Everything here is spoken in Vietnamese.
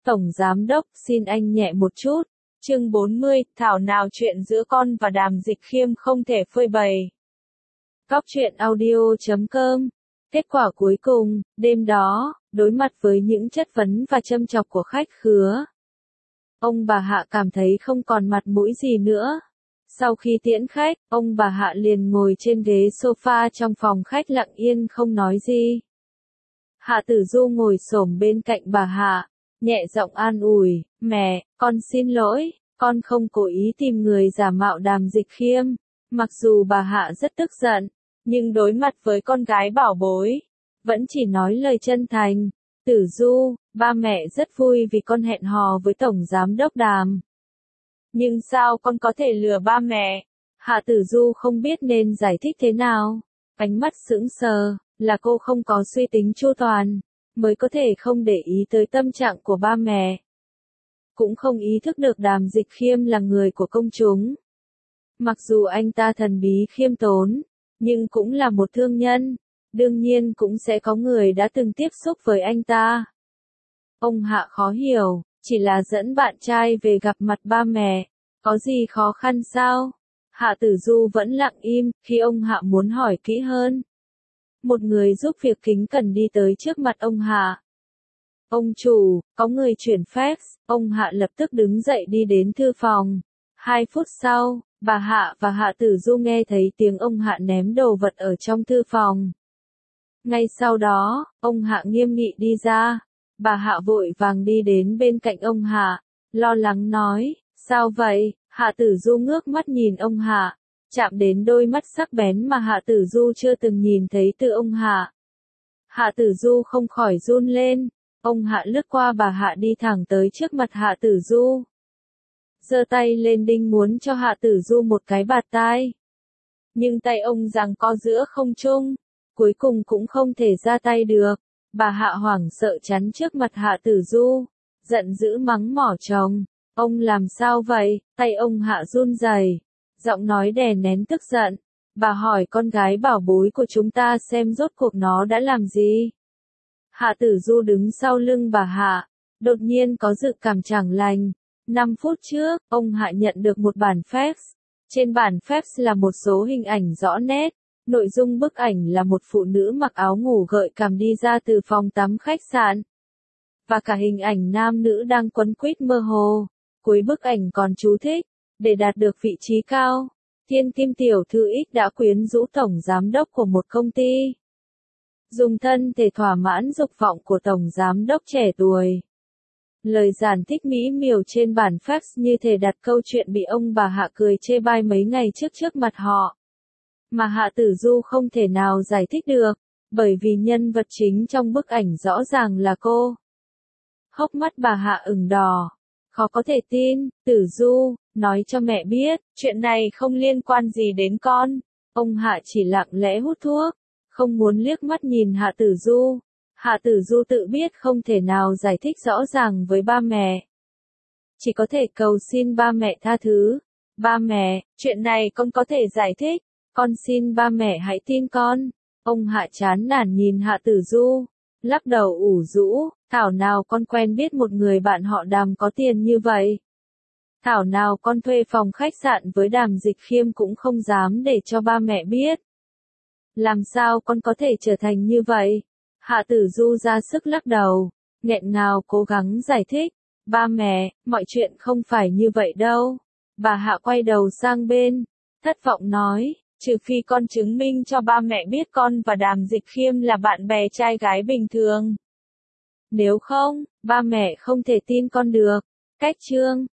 Tổng Giám Đốc, xin anh nhẹ một chút. Chương 40, thảo nào chuyện giữa con và Đàm Dịch Khiêm không thể phơi bày. Góc truyện audio.com. Kết quả cuối cùng, đêm đó, đối mặt với những chất vấn và châm chọc của khách khứa, ông bà Hạ cảm thấy không còn mặt mũi gì nữa. Sau khi tiễn khách, ông bà Hạ liền ngồi trên ghế sofa trong phòng khách lặng yên không nói gì. Hạ Tử Du ngồi xổm bên cạnh bà Hạ, nhẹ giọng an ủi, mẹ, con xin lỗi, con không cố ý tìm người giả mạo Đàm Dịch Khiêm. Mặc dù bà Hạ rất tức giận, nhưng đối mặt với con gái bảo bối, vẫn chỉ nói lời chân thành. Tử Du, ba mẹ rất vui vì con hẹn hò với Tổng Giám Đốc Đàm. Nhưng sao con có thể lừa ba mẹ? Hạ Tử Du không biết nên giải thích thế nào. Ánh mắt sững sờ, là cô không có suy tính chu toàn, mới có thể không để ý tới tâm trạng của ba mẹ. Cũng không ý thức được Đàm Dịch Khiêm là người của công chúng. Mặc dù anh ta thần bí khiêm tốn, nhưng cũng là một thương nhân, đương nhiên cũng sẽ có người đã từng tiếp xúc với anh ta. Ông Hạ khó hiểu, chỉ là dẫn bạn trai về gặp mặt ba mẹ, có gì khó khăn sao? Hạ Tử Du vẫn lặng im, khi ông Hạ muốn hỏi kỹ hơn. Một người giúp việc kính cẩn đi tới trước mặt ông Hạ. Ông chủ, có người chuyển fax. Ông Hạ lập tức đứng dậy đi đến thư phòng. 2 phút sau, bà Hạ và Hạ Tử Du nghe thấy tiếng ông Hạ ném đồ vật ở trong thư phòng. Ngay sau đó, ông Hạ nghiêm nghị đi ra. Bà Hạ vội vàng đi đến bên cạnh ông Hạ, lo lắng nói, sao vậy? Hạ Tử Du ngước mắt nhìn ông Hạ, chạm đến đôi mắt sắc bén mà Hạ Tử Du chưa từng nhìn thấy từ ông Hạ. Hạ Tử Du không khỏi run lên. Ông Hạ lướt qua bà Hạ đi thẳng tới trước mặt Hạ Tử Du. Giơ tay lên đinh muốn cho Hạ Tử Du một cái bạt tai. Nhưng tay ông giằng co giữa không trung, cuối cùng cũng không thể ra tay được. Bà Hạ hoảng sợ chắn trước mặt Hạ Tử Du, giận dữ mắng mỏ chồng. Ông làm sao vậy? Tay ông Hạ run rẩy, giọng nói đè nén tức giận. Bà hỏi con gái bảo bối của chúng ta xem rốt cuộc nó đã làm gì. Hạ Tử Du đứng sau lưng bà Hạ, đột nhiên có dự cảm chẳng lành. 5 phút trước, ông Hạ nhận được một bản fax. Trên bản fax là một số hình ảnh rõ nét. Nội dung bức ảnh là một phụ nữ mặc áo ngủ gợi cảm đi ra từ phòng tắm khách sạn. Và cả hình ảnh nam nữ đang quấn quýt mơ hồ. Cuối bức ảnh còn chú thích, để đạt được vị trí cao, Thiên Kim tiểu thư X đã quyến rũ tổng giám đốc của một công ty. Dùng thân thể thỏa mãn dục vọng của tổng giám đốc trẻ tuổi. Lời giải thích mỹ miều trên bản fax như thể đặt câu chuyện bị ông bà Hạ cười chê bai mấy ngày trước mặt họ. Mà Hạ Tử Du không thể nào giải thích được, bởi vì nhân vật chính trong bức ảnh rõ ràng là cô. Hốc mắt bà Hạ ửng đỏ. Khó có thể tin, Tử Du, nói cho mẹ biết, chuyện này không liên quan gì đến con. Ông Hạ chỉ lặng lẽ hút thuốc, không muốn liếc mắt nhìn Hạ Tử Du. Hạ Tử Du tự biết không thể nào giải thích rõ ràng với ba mẹ. Chỉ có thể cầu xin ba mẹ tha thứ. Ba mẹ, chuyện này con có thể giải thích, con xin ba mẹ hãy tin con. Ông Hạ chán nản nhìn Hạ Tử Du, lắc đầu ủ rũ, thảo nào con quen biết một người bạn họ Đàm có tiền như vậy. Thảo nào con thuê phòng khách sạn với Đàm Dịch Khiêm cũng không dám để cho ba mẹ biết. Làm sao con có thể trở thành như vậy? Hạ Tử Du ra sức lắc đầu, nghẹn ngào cố gắng giải thích. Ba mẹ, mọi chuyện không phải như vậy đâu. Bà Hạ quay đầu sang bên, thất vọng nói, trừ phi con chứng minh cho ba mẹ biết con và Đàm Dịch Khiêm là bạn bè trai gái bình thường. Nếu không, ba mẹ không thể tin con được. Cách chương